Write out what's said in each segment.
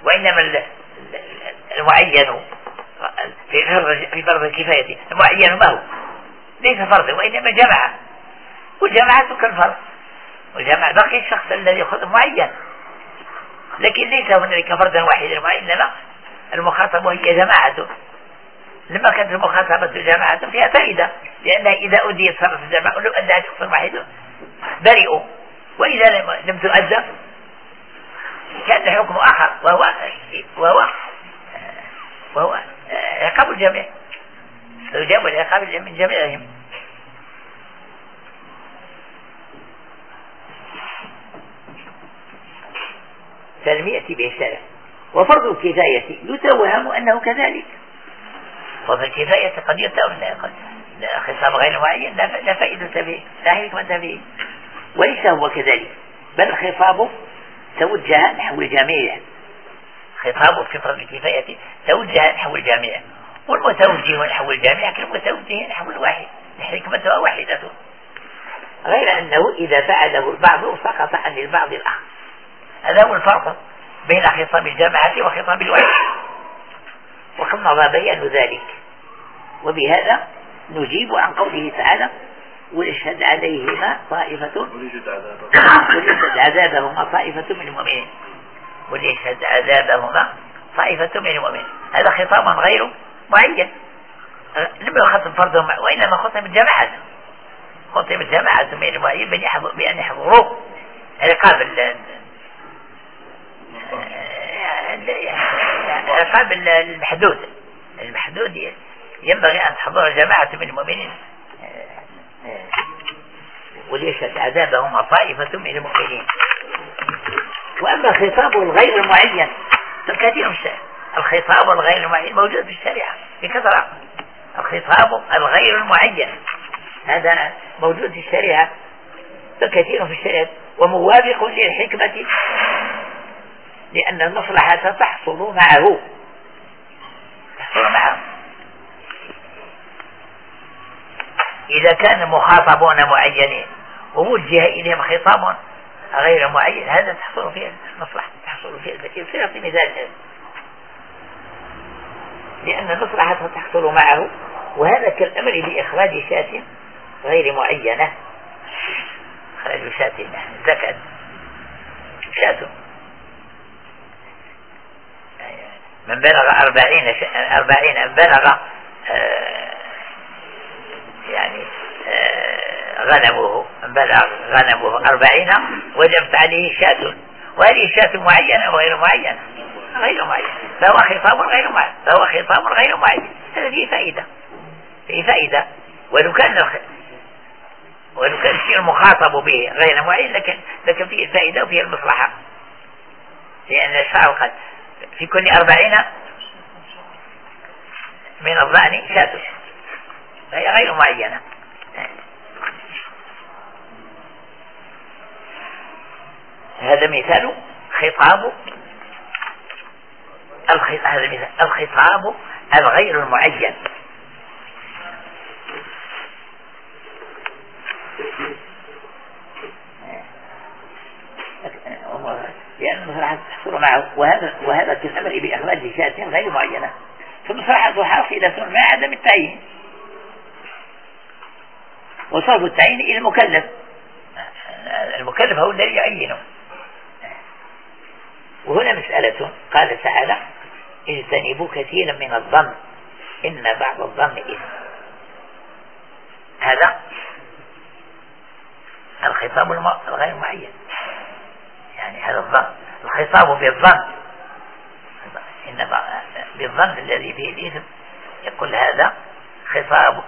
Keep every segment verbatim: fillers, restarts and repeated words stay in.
وإنما المعين في فرض في فرض الكفاية المعين ما هو ليس فرض وإنما جمع، وجماعة كالفرض، وجمع بقي الشخص الذي يأخذ معين، لكن ليس هنالك فردا واحدا، وإنما المخاطبة هي جماعة. لما كانت المخاطبة جماعة فيها فائدة، لأنها إذا أديت صارت الجماعة لو أدى شخص واحد بريئوا، وإذا لم تؤدى كان حكم آخر وهو وهو وهو عقاب الجميع، يجاب العقاب من جميعهم. تلمية به الشرع. وفرض الكفاية يتوهم أنه كذلك. فرض الكفاية قد يتوهم خطاب غير معين لا فائدة به لا حكمة به، وليس هو كذلك، بل الخطاب توجه نحو الجميع. خطاب في فرض الكفاية توجه نحو الجميع، والمتوجه نحو الجميع كالمتوجه نحو الواحد، حكمتها واحدة، غير أنه إذا فعله البعض سقط عن البعض الآخر. هذا هو الفرق بين خطاب الجماعة وخطاب الواحد، وقد مضى بيان ذلك. وبهذا نجيب عن قوله تعالى وليشهد عليهما طائفة وليشهد عذابهما طائفة من المؤمنين، وليشهد عذابهما طائفة من المؤمنين. هذا خطاب غير معين، لم يخاطب فرضهم وإنما خطب الجماعة، خطب الجماعة من المؤمنين بأن يحضروا عقاب عقاب المحدود. المحدود ينبغي أن تحضر جماعة من المؤمنين، وليشهد عذابهم طائفة من المؤمنين. وأما خطاب الغير المعين فكثير من الخطاب الغير المعين موجود في الشريعة بكثرة. الخطاب الغير المعين هذا موجود في الشريعة فكثير في الشريعة، وموافق للحكمة، لأن المصلحة تحصل معه تحصل معه. إذا كان المخاطبون معينين ووجه إليهم خطاب غير معين هذا تحصل فيه المصلحة، تحصل فيه البكير في مثال هذا، لأن المصلحة تحصل معه. وهذا كالأمر بإخراج شاة غير معينة، إخراج شاة زكاة شاة من بلغ أربعين أربعين بلغ آه يعني آه غنمه من بلغ غنمه أربعين وجبت عليه شاة، وهذه شاة معينة وغير معينة غير معين، فهو خطاب غير معين، فهو خطاب غير معين. هذا فيه فائدة، فيه فائدة. ولو كان ولو كان الشيء المخاطب به غير معين لكن لكن فيه فائدة وفيه المصلحة، لأن الشعر قد في كل أربعين من الضأن شاة، فهي غير معينة. هذا مثال خطاب هذا مثال الخطاب الغير المعين. لأن المصلحة تحصل معه، وهذا وهذا كالأمر بإخراج شاة غير معينة، فالمصلحة حاصلة مع عدم التعيين، وصرف التعيين إلى المكلف. المكلف هو الذي يعينه. وهنا مسألة قال تعالى اجتنبوا كثيرا من الظن إن بعض الظن إثم. هذا الخطاب الغير معين، يعني هذا الظن الخطاب بالظن إن بالظن الذي فيه الإثم، يقول هذا خطاب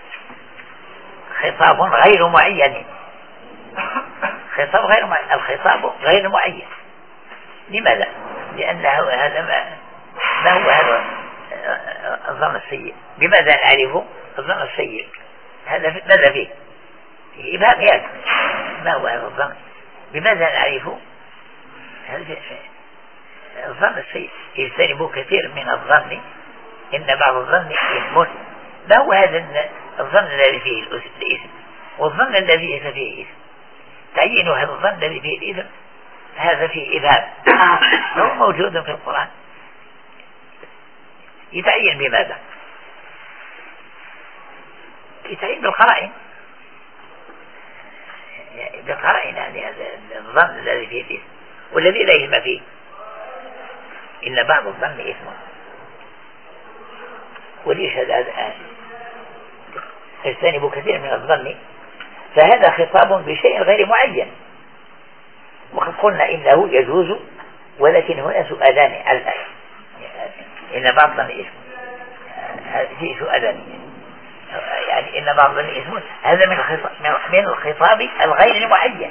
خطاب غير معين، خطاب غير معين. الخطاب غير معين لماذا؟ لأنه هذا ما, ما هو هذا الظن السيء. بماذا نعرفه الظن السيء؟ هذا ماذا فيه؟ فيه إبهام يعني. ما هو هذا الظن؟ بماذا نعرفه الظن السيء؟ يجتنبوا كثير من الظن إن بعض الظن إثم. ما هو هذا الظن الذي فيه الإثم والظن الذي ليس فيه إثم؟ تعيين هذا الظن الذي فيه الإثم هذا فيه إبهام، هو موجود في القرآن. يتعين بماذا؟ يتعين بالقرائن، يعني بالقرائن، يعني الظن الذي فيه الإثم والذي لا إثم فيه. إن بعض الظن إثم، وليشهد هذا اجتنبوا كثير من الظن، فهذا خطاب بشيء غير معين. وقد قلنا إنه يجوز، ولكن هنا سؤالان على الآية. إن بعض الظن إثم، فيه سؤالان، يعني إن بعض الظن إثم، هذا من الخطاب من الخطاب الغير المعين.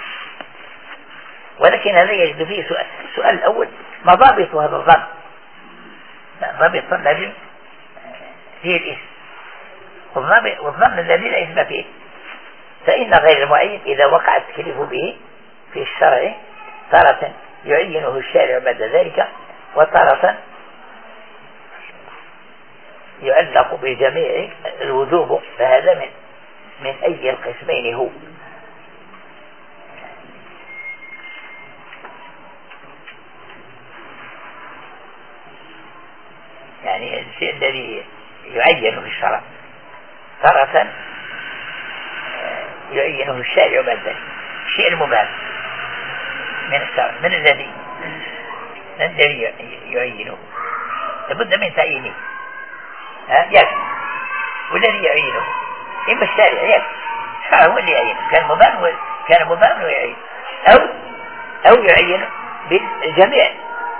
ولكن هذا يجد فيه سؤال. السؤال الأول: ما ضابط هذا الظن؟ ضابط الذي فيه الإثم، والظن الذي لا إثم فيه. فإن غير المعين إذا وقع التكليف به في الشرع تارة يعينه الشارع بعد ذلك، وتارة يعلق بجميع الوجوب، فهذا من من أي القسمين هو. يعني الشيء الذي يعين في الشرع تارة يعينه الشارع بعد ذلك. الشيء المباح من الشرع، من الذي من الذي يعينه؟ لابد من تعيينه، يكفي. والذي يعينه إما الشارع، يكفي الشرع هو اللي يعينه، كان مبان كان مبان ويعين، أو أو يعين بالجميع،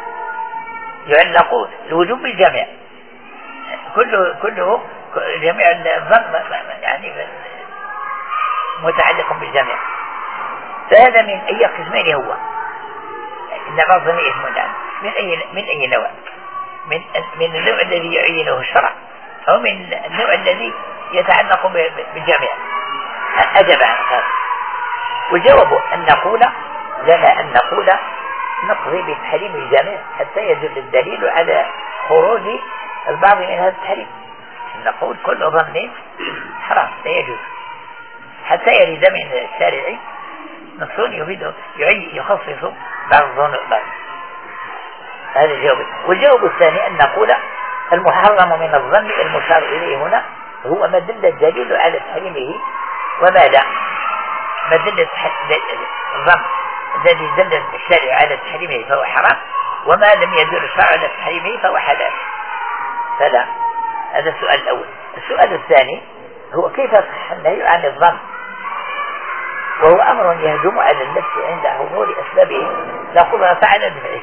يعلق الوجوب بالجميع، كله كله جميع الظن يعني متعلق بالجميع. فهذا من أي قسمين هو؟ إن بعض الظن إثم، من أي من أي نوع؟ من من النوع الذي يعينه الشرع، أو من النوع الذي يتعلق بالجميع؟ أجب عن هذا. والجواب أن نقول لنا أن نقول نقضي بتحريم الجميع حتى يدل الدليل على خروج البعض من هذا التحريم. نقول كل ظن حرام لا يجوز حتى يرد من الشارع نص يفيد يخصص بعض الظن بعض. هذا الجواب. والجواب الثاني أن نقول المحرم من الظن المشار إليه هنا هو ما دل الدليل على تحريمه، وما لا ما دل الظن الذي دل الشارع على تحريمه فهو حرام، وما لم يدل الشرع على تحريمه فهو حلال. فلا. هذا السؤال الأول. السؤال الثاني هو كيف صح النهي عن الظن وهو أمر يهجم على النفس عند حضور أسبابه لا قدرة على دفعه.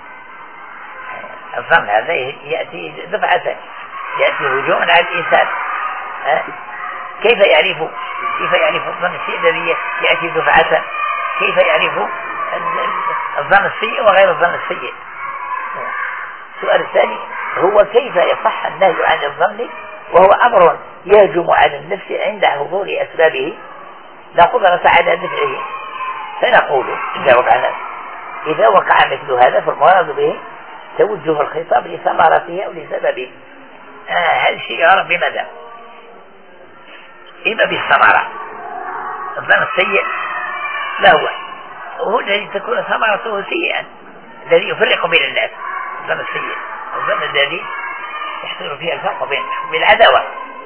الظن هذا يأتي دفعة، يأتي هجوم على الإنسان. كيف يعرف كيف يعرف الظن الشيء الذي يأتي دفعة؟ كيف يعرف الظن السيء وغير الظن السيء؟ السؤال الثاني هو كيف يصح النهي عن الظن وهو أمر يهجم على النفس عند حضور أسبابه لا قدرة على دفعه؟ فنقول إذا وقع إذا وقع مثل هذا فالمراد به توجه الخطاب لثمرته أو لسببه. آه هذا الشيء يعرف بماذا؟ إما بالثمرة. الظن السيء ما هو؟ هو الذي تكون ثمرته سيئا، الذي يفرق بين الناس. الظن السيء الظن الذي يحصل فيه الفرق بين بالعداوة.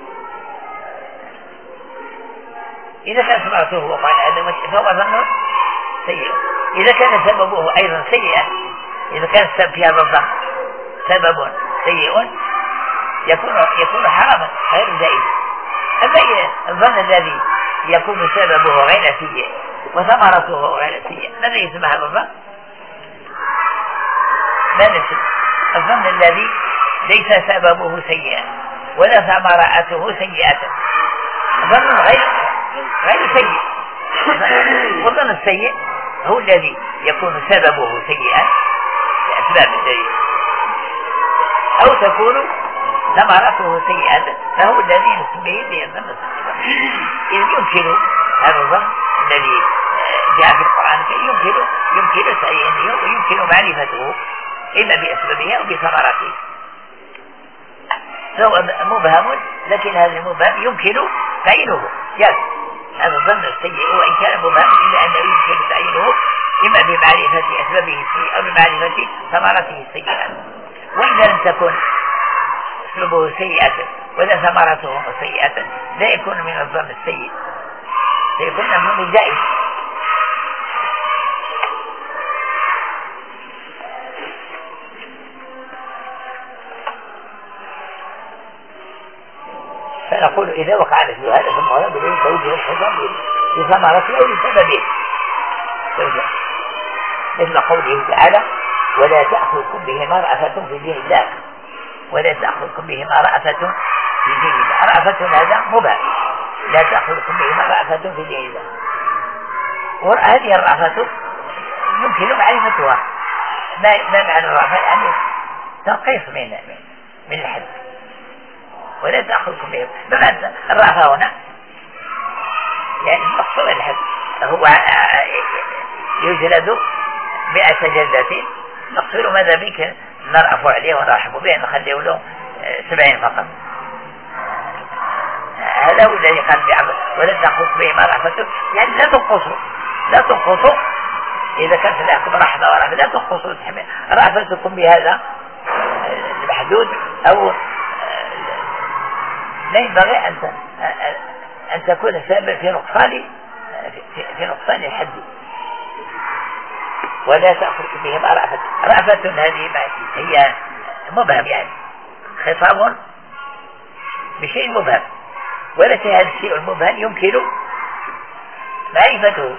إذا كان ثمرته وقع العداوة فهو ظن سيء. إذا كان سببه أيضا سيئا، إذا كان السبب في هذا الظن سبب سيء يكون يكون حراما غير جائز. أما الظن الذي يكون سببه غير سيء وثمرته غير سيء ماذا يسمى هذا الظن؟ ماذا يسمى؟ الظن الذي ليس سببه سيئا ولا ثمرته سيئة، ظن غير غير سيء. والظن السيء هو الذي يكون سببه سيئا لأسباب الدليل أو تكون ثمرته سيئة، فهو الذي نسميه بالظن السيء. إذ يمكن هذا الظن الذي جاء في القرآن يمكن يمكن تعيينه ويمكن معرفته إما بأسبابه أو بثمراته، فهو مبهم، لكن هذا المبهم يمكن تعيينه. يعني هذا الظن السيء وإن كان مبهم إلا أنه يمكن تعيينه إما بمعرفة أسبابه السيئة أو بمعرفة ثمرته السيئة. وإذا لم تكن أسلوبه سيئة ولا ثمرته سيئة لا يكون من الظن السيء، سيكون من الظن الجائز. فنقول إذا وقع مثل هذا ثم هذا بدون توجيه الحكم لثمرته أو لسببه، مثل قوله تعالى ولا تأخذكم بهما رأفة في دين الله، ولا تأخذكم بهما رأفة في دين الله. رأفة هذا مباح، لا تأخذكم بهما رأفة في دين الله. وهذه الرأفة يمكن معرفتها. ما ما معنى الرأفة؟ يعني تنقيص من من الحد. ولا تأخذكم بهما، بمعنى الرأفة هنا يعني مقصود الحد، هو يجلد مئة جلدة، نقصر ماذا بك نرأف عليه ونرحب به نخليه له سبعين فقط. هذا هو الذي قال بعمل ولا تأخذ به ما رأفته، يعني لا تنقصوا لا تنقصوا إذا كانت لكم رحمة ورحمة لا تنقصوا رأفتكم بهذا المحدود، أو لا ينبغي أن أن تكون سبب في نقصان في نقصان الحد. ولا تأخذ بهما رأفة. رأفة هذه هي مبهم، يعني خطاب بشيء مبهم، ولكن هذا الشيء المبهم يمكن معرفته.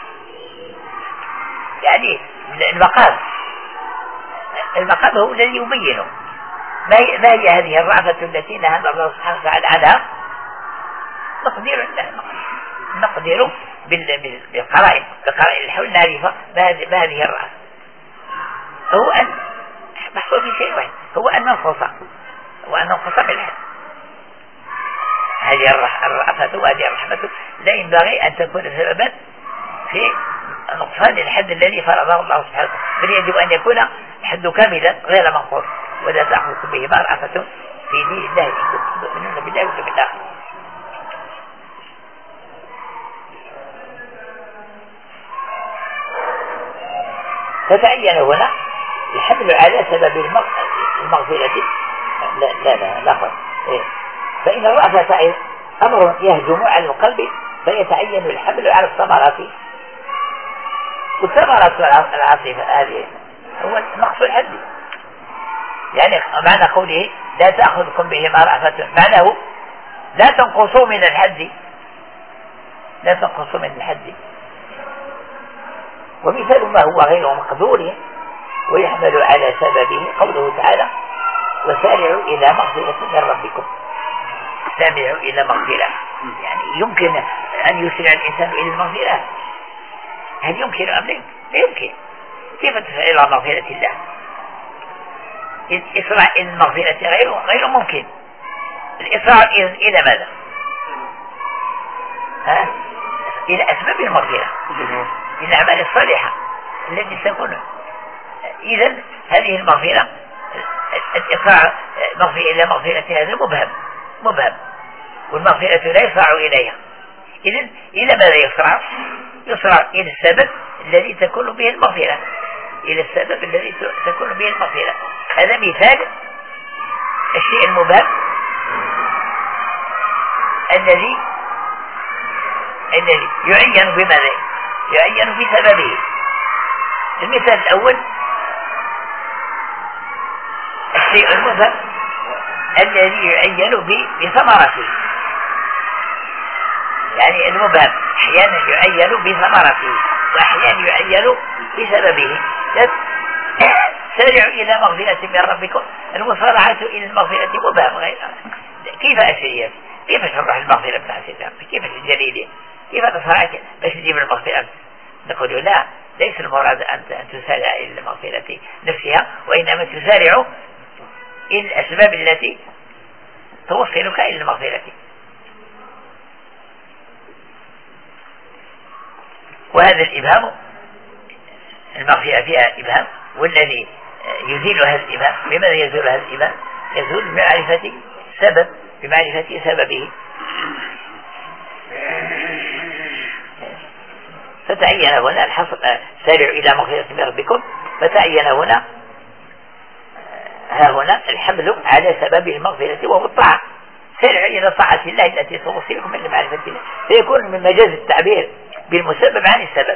يعني المقام المقام هو الذي يبينه. ما هي هذه الرأفة التي نهى الله سبحانه وتعالى عنها؟ نقدر نقدر بالقرائن بالقرائن الحول نعرف ما هذه الرأفة. هو أن محصول في شيء واحد، هو أن ننقص هو أن ننقص بالحد. هذه الرأفة وهذه الرحمة لا ينبغي أن تكون سببا في نقصان الحد الذي فرضه الله سبحانه وتعالى، بل يجب أن يكون الحد كاملا غير منقوص. ولا تأخذكم بهما رأفة في دين الله إن تؤمنون بالله واليوم الآخر. فتعين هنا الحمل على سبب المغفرة. لا لا لا لا إيه؟ فإن الرأفة أمر يهجم على القلب فيتعين الحمل على الثمرات، والثمرة العاطفة هذه هو نقص الحد. يعني معنى قوله لا تأخذكم بهما رأفة معناه لا تنقصوا من الحد، لا تنقصوا من الحد. ومثال ما هو غير مقدور ويحمل على سببه قوله تعالى وسارعوا إلى مغفرة من ربكم. سارعوا إلى مغفرة، يعني يمكن أن يسرع الإنسان إلى المغفرة. هل يمكن أم لا يمكن؟ كيف تسرع إلى مغفرة الله؟ الإسراع إلى المغفرة غير غير ممكن. الإسراع إلى ماذا؟ ها؟ إلى أسباب المغفرة، إلى الأعمال الصالحة التي تكون. إذا هذه المغفرة الإسراع إلى مغفرة هذا مبهم مبهم والمغفرة لا يسرع إليها. إذا إلى ماذا يسرع؟ يسرع إلى السبب الذي تكون به المغفرة، إلى السبب الذي تكون به المغفرة. هذا مثال الشيء المبهم الذي الذي يعين بماذا؟ يعين بسببه. المثال الأول الشيء المبهم الذي يعين بثمرته. يعني المبهم أحيانا يعين بثمرته وأحيانا يعين بسببه. سارعوا إلى مغفرة من ربكم. المسارعة إلى المغفرة مبهم غير. كيف أشريها؟ كيف تشرح المغفرة بتاعت الله؟ كيف تجليلها؟ كيف تسارع باش تجيب المغفرة؟ نقول لا، ليس المراد أن تسارع إلى المغفرة نفسها، وإنما تسارع إلى الأسباب التي توصلك إلى المغفرة. وهذا الإبهام المغفرة فيها إبهام، والذي يزيل هذا الإبهام بماذا يزول هذا الإبهام؟ يزول بمعرفة سبب بمعرفة سببه. فتعين هنا الحصر سارعوا إلى مغفرة من ربكم، فتعين هنا ها هنا الحمل على سبب المغفرة وهو الطاعة. سارعوا إلى طاعة الله التي توصلكم إلى معرفة الله، فيكون من مجاز التعبير بالمسبب عن السبب.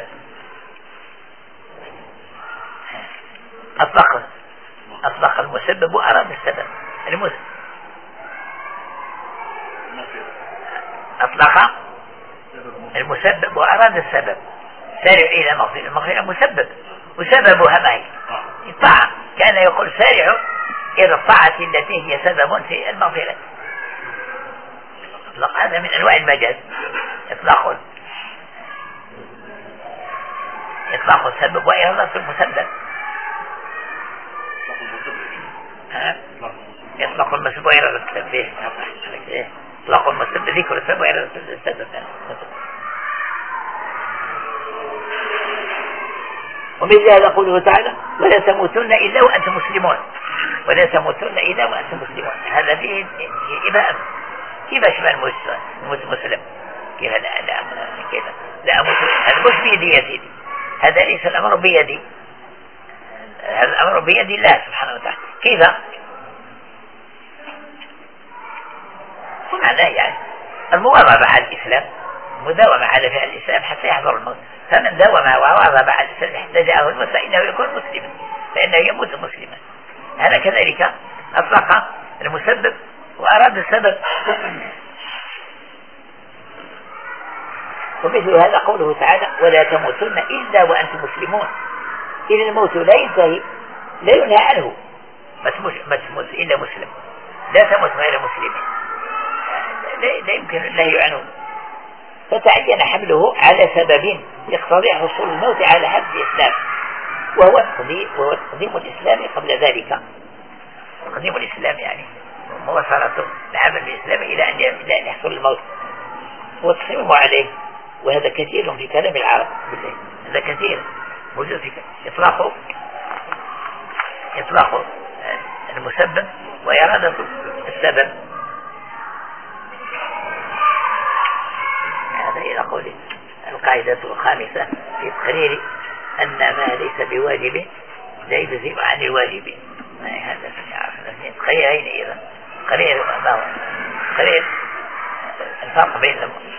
أطلق أطلق المسبب وأراد السبب. المسبب أطلق المسبب وأراد السبب. سارع إلى مغفرة، المغفرة مسبب وسببها ما هي الطاعة. كان يقول سارعوا إلى الطاعة التي هي سبب في المغفرة. إطلاق هذا من أنواع المجاز، إطلاق إطلاق السبب وإرادة المسبب. يطلق المسبب وإرادة السبب. إطلاق المسبب ذكر السبب وإرادة السبب. ومن هذا قوله تعالى ولا تموتن إلا وأنتم مسلمون، ولا تموتن إلا وأنتم مسلمون. هذا فيه إباء. كيف أشبه المسلم؟ كيف لا لا كيف لا مسلم؟ هذا مش بيدي يا سيدي، هذا ليس الأمر بيدي، هذا الأمر بيد الله سبحانه وتعالى. كيف؟ معناه يعني المواظبة على الإسلام، المداومة على فعل الإسلام حتى يحضر الموت. فمن داوم وواظب على الإسلام حتى جاءه الموت فإنه يكون مسلما، فإنه يموت مسلما. هذا كذلك أطلق المسبب وأراد السبب. ومثل هذا قوله تعالى ولا تموتن إلا وأنتم مسلمون. إذا الموت لا ينتهي، لا ينهى عنه، ما تموت إلا مسلم، لا تموت غير مسلم، لا يمكن النهي عنه. فتعين حمله على سبب يقتضي حصول الموت على حد الإسلام، وهو وهو تقديم الإسلام قبل ذلك. تقديم الإسلام يعني مواصلة العمل الإسلامي إلى أن يحصل الموت وتصميمه عليه. وهذا كثير في كلام العرب، هذا كثير موجود في إطلاق إطلاق المسبب وإرادة السبب. هذا إلى قول القاعدة الخامسة في تقرير أن ما ليس بواجب لا يجزم عن الواجب. هذا تقريرين إذا تقرير تقرير الفرق بين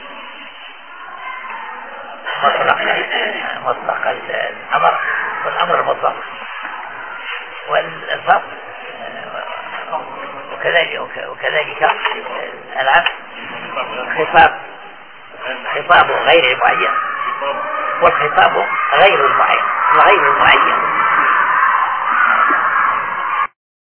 مطلق مطلق الأمر والأمر المطلق، والفرق وكذلك وكذلك العكس خطاب خطاب غير المعين والخطاب غير المعين. الغير المعين